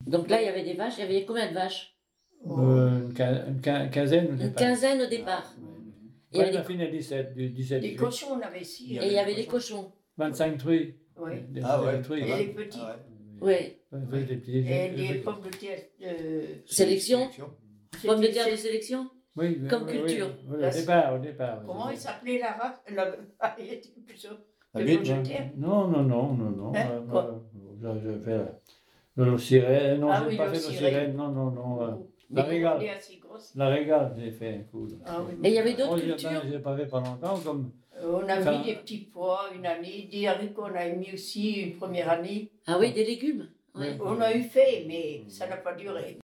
Donc là, il y avait des vaches. Il y avait combien de vaches? Une quinzaine au départ. Une quinzaine au départ. Et Ouais, on a fini à 17. Des cochons, on avait 6. Et il y avait des cochons. 25 truies. Oui. Des truies. Et les petits. Oui. Des petits. Et des pommes de terre. Sélection. Pommes de terre de sélection. Oui. Comme culture. Oui, au départ. Comment il s'appelait la race? Il était plus sûr. La pommes de terre. Non. Hein, quoi? Je fais le sirène. Non, Ah j'ai oui, pas le fait le sirène. sirène. Non. Mais La régale. elle est assez grosse. La régale, j'ai fait un coup. Ah oui. Et il y avait d'autres cultures. J'ai pas fait pendant longtemps comme. On a mis des petits pois une année, des haricots on a mis aussi une première année. Ah oui, des légumes. Ouais. On a eu fait, mais ça n'a pas duré.